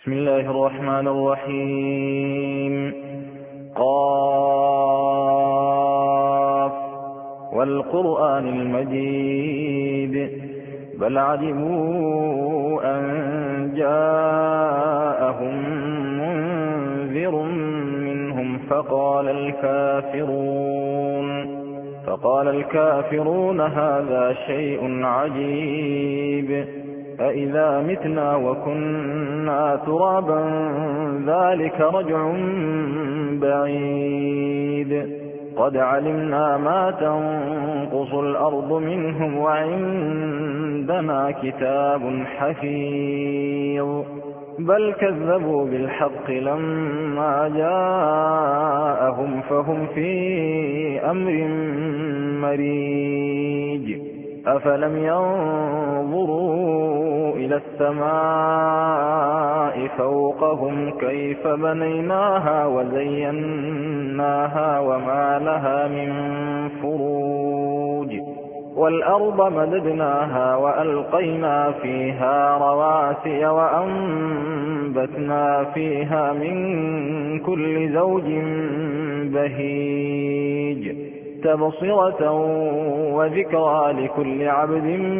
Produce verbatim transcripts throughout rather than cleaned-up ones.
بسم الله الرحمن الرحيم. قاف والقرآن المجيد بل عجبوا أن جاءهم منذر منهم فقال الكافرون فقال الكافرون هذا شيء عجيب أإذا متنا وكنا ترابا ذلك رجع بعيد قد علمنا ما تنقص الأرض منهم وعندنا كتاب حفيظ بل كذبوا بالحق لما جاءهم فهم في أمر مريج أفلم ينظروا إلى السماء فوقهم كيف بنيناها وزيناها وما لها من فروج والأرض مددناها وألقينا فيها رواسي وأنبتنا فيها من كل زوج بهيج تبصرة وذكرى لكل عبد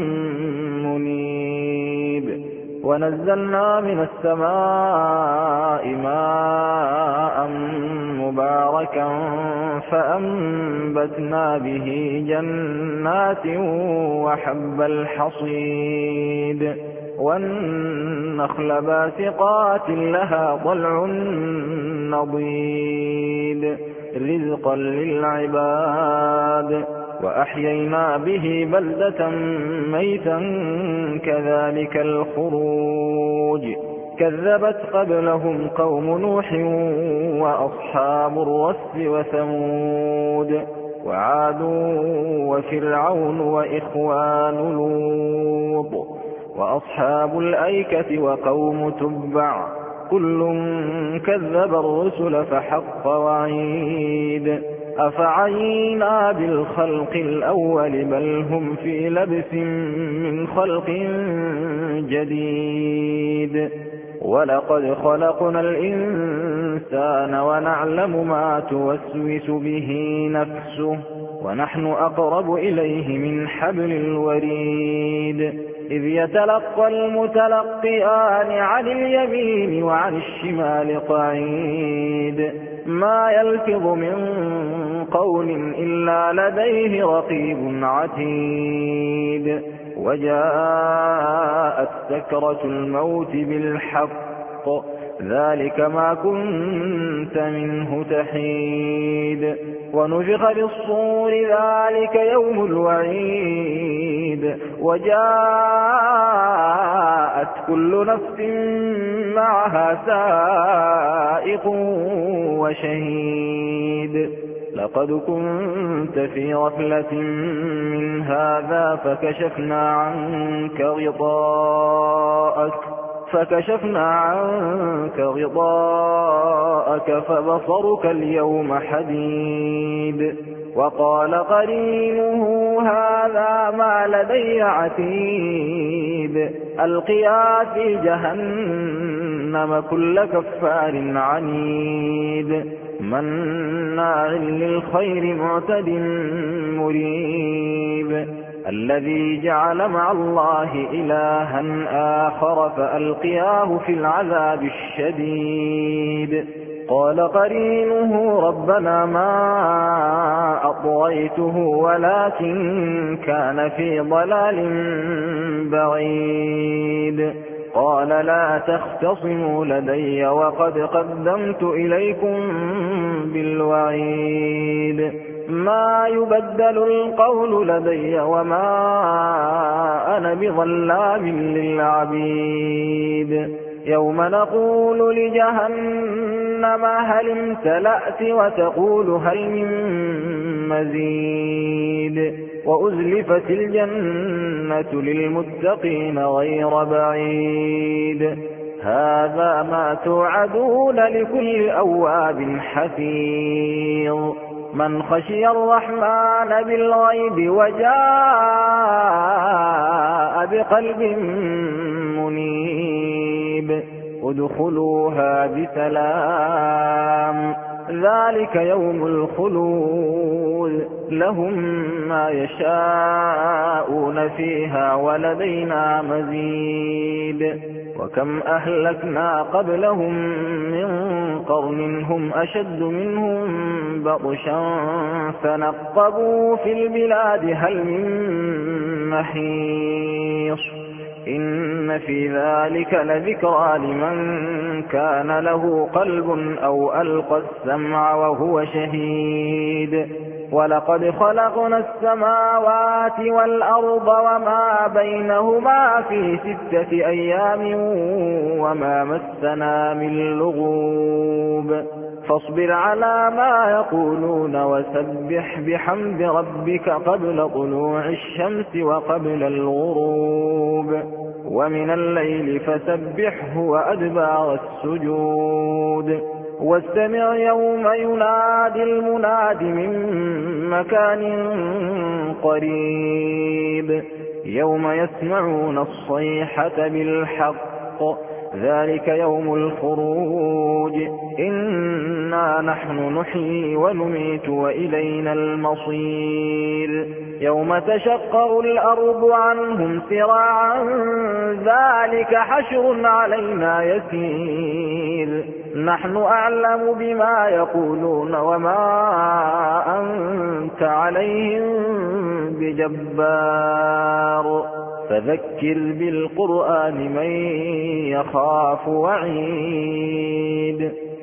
منيب ونزلنا من السماء ماء مباركا فأنبتنا به جنات وحب الحصيد والنخل باسقات لها طلع نضيد رزقا للعباد وأحيينا به بلدة ميتا كذلك الخروج كذبت قبلهم قوم نوح وأصحاب الرس وثمود وعاد وفرعون وإخوان لوط وأصحاب الأيكة وقوم تبع كل كذب الرسل فحق وعيد أفعينا بالخلق الأول بل هم في لبس من خلق جديد ولقد خلقنا الإنسان ونعلم ما توسوس به نفسه ونحن أقرب إليه من حبل الوريد إذ يتلقى المتلقيان عن اليمين وعن الشمال قعيد ما يلفظ من قول إلا لديه رقيب عتيد وجاءت سكرة الموت بالحق ذلك ما كنت منه تحيد ونفخ بالصور ذلك يوم الوعيد وجاءت كل نفس معها سائق وشهيد لقد كنت في غفلة من هذا فكشفنا عنك غطاءك فكشفنا عنك غطاءك فبصرك اليوم حديد وقال قرينه هذا ما لدي عتيد ألقيا في جهنم كل كفار عنيد مناع للخير معتد مريب الذي جعل مع الله إلها آخر فألقياه في العذاب الشديد قال قرينه ربنا ما أطغيته ولكن كان في ضلال بعيد قال لا تختصموا لدي وقد قدمت إليكم بالوعيد ما يبدل القول لدي وما أنا بظلام للعبيد يوم نقول لجهنم هل امتلأت وتقول هل من مزيد وأزلفت الجنة للمتقين غير بعيد هذا ما توعدون لكل أواب حفيظ من خشي الرحمن بالغيب وجاء بقلب منيب ادخلوها بسلام ذلك يوم الخلود لهم ما يشاءون فيها ولدينا مزيد وكم أهلكنا قبلهم من قرن هم أشد منهم بطشا فنقبوا في البلاد هل من محيص إن في ذلك لذكرى لمن كان له قلب أو ألقى السمع وهو شهيد ولقد خلقنا السماوات والأرض وما بينهما في ستة أيام وما مسنا من لغوب فاصبر على ما يقولون وسبح بحمد ربك قبل طلوع الشمس وقبل الغروب ومن الليل فسبحه وأدبار السجود واستمع يوم ينادي المناد من مكان قريب يوم يسمعون الصيحة بالحق ذلك يوم الخروج إنا نحن نحيي ونميت وإلينا المصير يوم تشقق الأرض عنهم سراعا ذلك حشر علينا يسير نحن أعلم بما يقولون وما أنت عليهم بجبار فذكر بالقرآن من يخاف وعيد